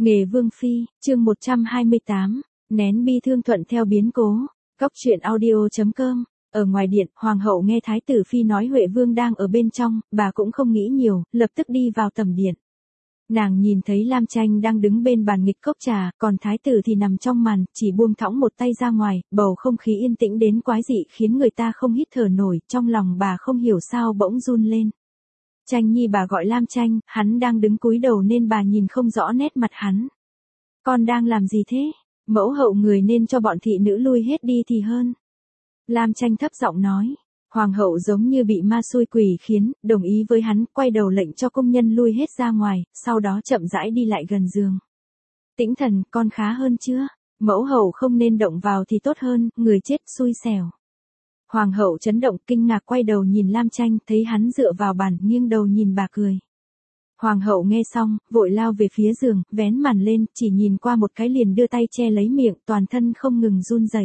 Nghề vương phi, chương 128, nén bi thương thuận theo biến cố. Cóc truyện audio.com. Ở ngoài điện, hoàng hậu nghe thái tử phi nói Huệ vương đang ở bên trong, bà cũng không nghĩ nhiều, lập tức đi vào tầm điện. Nàng nhìn thấy Lam Tranh đang đứng bên bàn nghịch cốc trà, còn thái tử thì nằm trong màn, chỉ buông thõng một tay ra ngoài, bầu không khí yên tĩnh đến quái dị khiến người ta không hít thở nổi, trong lòng bà không hiểu sao bỗng run lên. Tranh nhi, bà gọi Lam Tranh, hắn đang đứng cúi đầu nên bà nhìn không rõ nét mặt hắn. Con đang làm gì thế? Mẫu hậu người nên cho bọn thị nữ lui hết đi thì hơn. Lam Tranh thấp giọng nói. Hoàng hậu giống như bị ma xui quỷ khiến, đồng ý với hắn, quay đầu lệnh cho công nhân lui hết ra ngoài, sau đó chậm rãi đi lại gần giường. Tĩnh Thần, con khá hơn chưa? Mẫu hậu không nên động vào thì tốt hơn, người chết xui xẻo. Hoàng hậu chấn động kinh ngạc quay đầu nhìn Lam Tranh, thấy hắn dựa vào bàn, nghiêng đầu nhìn bà cười. Hoàng hậu nghe xong, vội lao về phía giường, vén màn lên, chỉ nhìn qua một cái liền đưa tay che lấy miệng, toàn thân không ngừng run rẩy.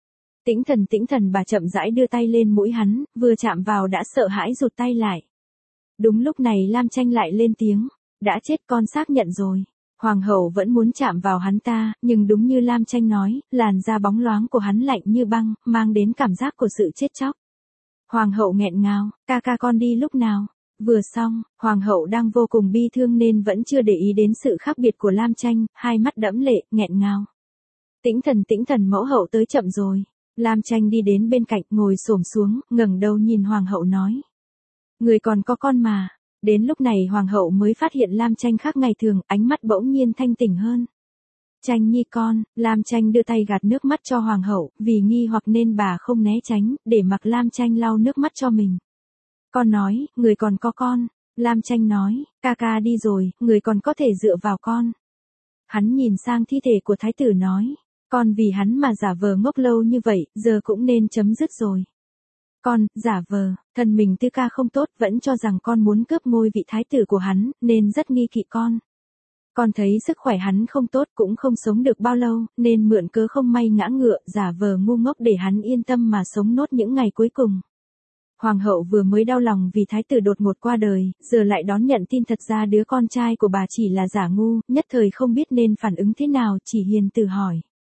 Tĩnh thần, bà chậm rãi đưa tay lên mũi hắn, vừa chạm vào đã sợ hãi rụt tay lại. Đúng lúc này Lam Tranh lại lên tiếng, đã chết, con xác nhận rồi. Hoàng hậu vẫn muốn chạm vào hắn ta, nhưng đúng như Lam Tranh nói, làn da bóng loáng của hắn lạnh như băng, mang đến cảm giác của sự chết chóc. Hoàng hậu nghẹn ngào, ca con đi lúc nào? Vừa xong, hoàng hậu đang vô cùng bi thương nên vẫn chưa để ý đến sự khác biệt của Lam Tranh, hai mắt đẫm lệ, nghẹn ngào. Tĩnh thần, mẫu hậu tới chậm rồi. Lam Tranh đi đến bên cạnh, ngồi xổm xuống, ngẩng đầu nhìn hoàng hậu nói. Người còn có con mà. Đến lúc này hoàng hậu mới phát hiện Lam Tranh khác ngày thường, ánh mắt bỗng nhiên thanh tỉnh hơn. Tranh nhi con, Lam Tranh đưa tay gạt nước mắt cho hoàng hậu, vì nghi hoặc nên bà không né tránh, để mặc Lam Tranh lau nước mắt cho mình. Con nói, người còn có con. Lam Tranh nói, ca đi rồi, người còn có thể dựa vào con. Hắn nhìn sang thi thể của thái tử nói, con vì hắn mà giả vờ ngốc lâu như vậy, giờ cũng nên chấm dứt rồi. Con, giả vờ, thân mình tư ca không tốt, vẫn cho rằng con muốn cướp ngôi vị thái tử của hắn, nên rất nghi kỵ con. Con thấy sức khỏe hắn không tốt, cũng không sống được bao lâu, nên mượn cớ không may ngã ngựa, giả vờ ngu ngốc để hắn yên tâm mà sống nốt những ngày cuối cùng. Hoàng hậu vừa mới đau lòng vì thái tử đột ngột qua đời, giờ lại đón nhận tin thật ra đứa con trai của bà chỉ là giả ngu, nhất thời không biết nên phản ứng thế nào, chỉ hiền từ hỏi.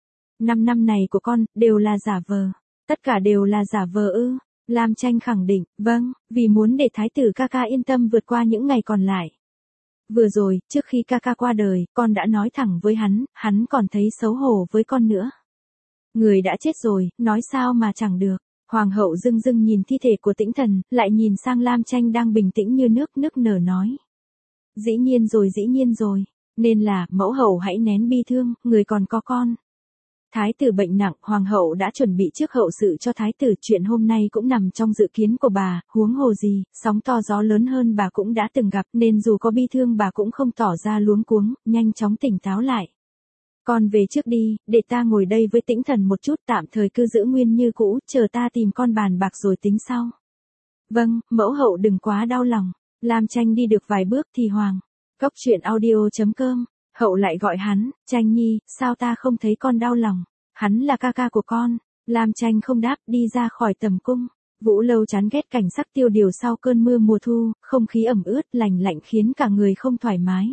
5 năm này của con, đều là giả vờ. Tất cả đều là giả vờ ư? Lam Tranh khẳng định, vâng, vì muốn để thái tử ca yên tâm vượt qua những ngày còn lại. Vừa rồi, trước khi ca qua đời, con đã nói thẳng với hắn còn thấy xấu hổ với con nữa. Người đã chết rồi, nói sao mà chẳng được. Hoàng hậu dưng nhìn thi thể của Tĩnh Thần, lại nhìn sang Lam Tranh đang bình tĩnh như nước nở nói. Dĩ nhiên rồi, nên là, mẫu hậu hãy nén bi thương, người còn có con. Thái tử bệnh nặng, hoàng hậu đã chuẩn bị trước hậu sự cho thái tử, chuyện hôm nay cũng nằm trong dự kiến của bà, huống hồ gì, sóng to gió lớn hơn bà cũng đã từng gặp, nên dù có bi thương bà cũng không tỏ ra luống cuống, nhanh chóng tỉnh táo lại. Con về trước đi, để ta ngồi đây với Tĩnh Thần một chút, tạm thời cứ giữ nguyên như cũ, chờ ta tìm con bàn bạc rồi tính sau. Vâng, mẫu hậu đừng quá đau lòng. Lam Tranh đi được vài bước thì Cóc truyện audio.com. Hậu lại gọi hắn, Tranh nhi, sao ta không thấy con đau lòng? Hắn là ca của con. Lam Tranh không đáp, đi ra khỏi tầm cung. Vũ Lâu chán ghét cảnh sắc tiêu điều sau cơn mưa mùa thu, không khí ẩm ướt, lạnh khiến cả người không thoải mái.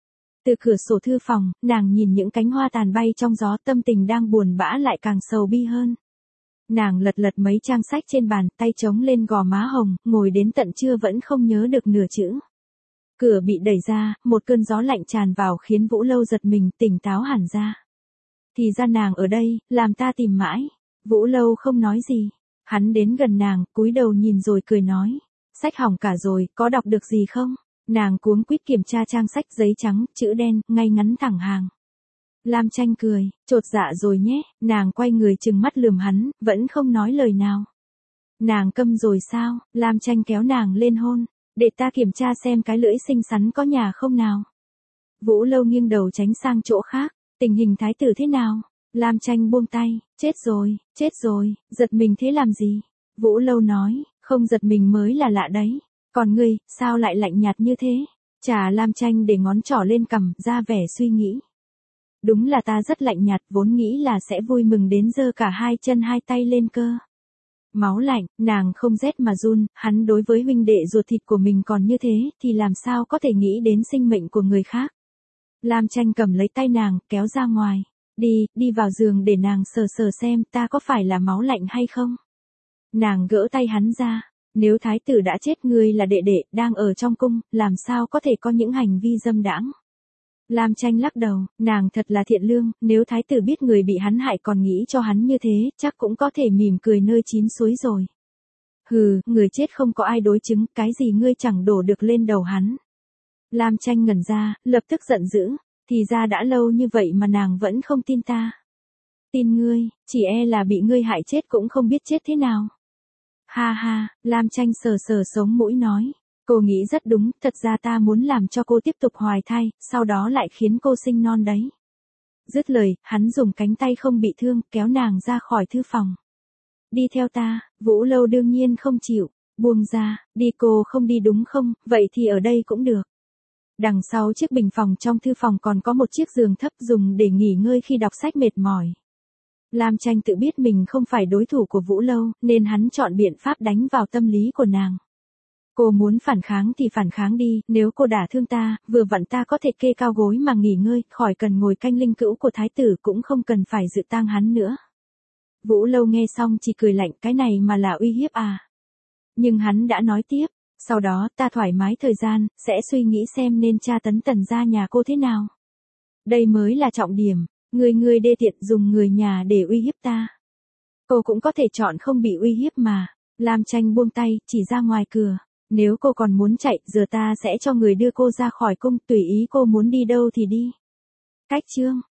Từ cửa sổ thư phòng, nàng nhìn những cánh hoa tàn bay trong gió, tâm tình đang buồn bã lại càng sầu bi hơn. Nàng lật mấy trang sách trên bàn, tay chống lên gò má hồng, ngồi đến tận trưa vẫn không nhớ được nửa chữ. Cửa bị đẩy ra, một cơn gió lạnh tràn vào khiến Vũ Lâu giật mình, tỉnh táo hẳn ra. Thì ra nàng ở đây, làm ta tìm mãi. Vũ Lâu không nói gì. Hắn đến gần nàng, cúi đầu nhìn rồi cười nói. Sách hỏng cả rồi, có đọc được gì không? Nàng cuống quýt kiểm tra trang sách, giấy trắng, chữ đen, ngay ngắn thẳng hàng. Lam Tranh cười, chột dạ rồi nhé, nàng quay người trừng mắt lườm hắn, vẫn không nói lời nào. Nàng câm rồi sao? Lam Tranh kéo nàng lên hôn. Để ta kiểm tra xem cái lưỡi xinh xắn có nhà không nào. Vũ Lâu nghiêng đầu tránh sang chỗ khác. Tình hình thái tử thế nào? Lam Tranh buông tay, chết rồi, giật mình thế làm gì? Vũ Lâu nói, không giật mình mới là lạ đấy. Còn ngươi, sao lại lạnh nhạt như thế? Chà, Lam Tranh để ngón trỏ lên cằm, ra vẻ suy nghĩ. Đúng là ta rất lạnh nhạt, vốn nghĩ là sẽ vui mừng đến giơ cả hai chân hai tay lên cơ. Máu lạnh, nàng không rét mà run, hắn đối với huynh đệ ruột thịt của mình còn như thế, thì làm sao có thể nghĩ đến sinh mệnh của người khác. Lam Tranh cầm lấy tay nàng, kéo ra ngoài. Đi vào giường để nàng sờ sờ xem ta có phải là máu lạnh hay không. Nàng gỡ tay hắn ra. Nếu thái tử đã chết, ngươi là đệ đệ, đang ở trong cung, làm sao có thể có những hành vi dâm đãng. Lam Tranh lắc đầu, nàng thật là thiện lương, nếu thái tử biết người bị hắn hại còn nghĩ cho hắn như thế, chắc cũng có thể mỉm cười nơi chín suối rồi. Hừ, người chết không có ai đối chứng, cái gì ngươi chẳng đổ được lên đầu hắn. Lam Tranh ngẩn ra, lập tức giận dữ, thì ra đã lâu như vậy mà nàng vẫn không tin ta. Tin ngươi, chỉ e là bị ngươi hại chết cũng không biết chết thế nào. Ha ha, Lam Tranh sờ sờ sống mũi nói. Cô nghĩ rất đúng, thật ra ta muốn làm cho cô tiếp tục hoài thai, sau đó lại khiến cô sinh non đấy. Dứt lời, hắn dùng cánh tay không bị thương, kéo nàng ra khỏi thư phòng. Đi theo ta, Vũ Lâu đương nhiên không chịu, buông ra, đi cô không đi đúng không, vậy thì ở đây cũng được. Đằng sau chiếc bình phòng trong thư phòng còn có một chiếc giường thấp dùng để nghỉ ngơi khi đọc sách mệt mỏi. Lam Tranh tự biết mình không phải đối thủ của Vũ Lâu, nên hắn chọn biện pháp đánh vào tâm lý của nàng. Cô muốn phản kháng thì phản kháng đi, nếu cô đả thương ta, vừa vặn ta có thể kê cao gối mà nghỉ ngơi, khỏi cần ngồi canh linh cữu của thái tử, cũng không cần phải dự tang hắn nữa. Vũ Lâu nghe xong chỉ cười lạnh, cái này mà là uy hiếp à. Nhưng hắn đã nói tiếp, sau đó ta thoải mái thời gian, sẽ suy nghĩ xem nên tra tấn Tần gia nhà cô thế nào. Đây mới là trọng điểm, ngươi đê tiện dùng người nhà để uy hiếp ta. Cô cũng có thể chọn không bị uy hiếp mà. Lam Tranh buông tay, chỉ ra ngoài cửa. Nếu cô còn muốn chạy, giờ ta sẽ cho người đưa cô ra khỏi cung, tùy ý cô muốn đi đâu thì đi. Cách chương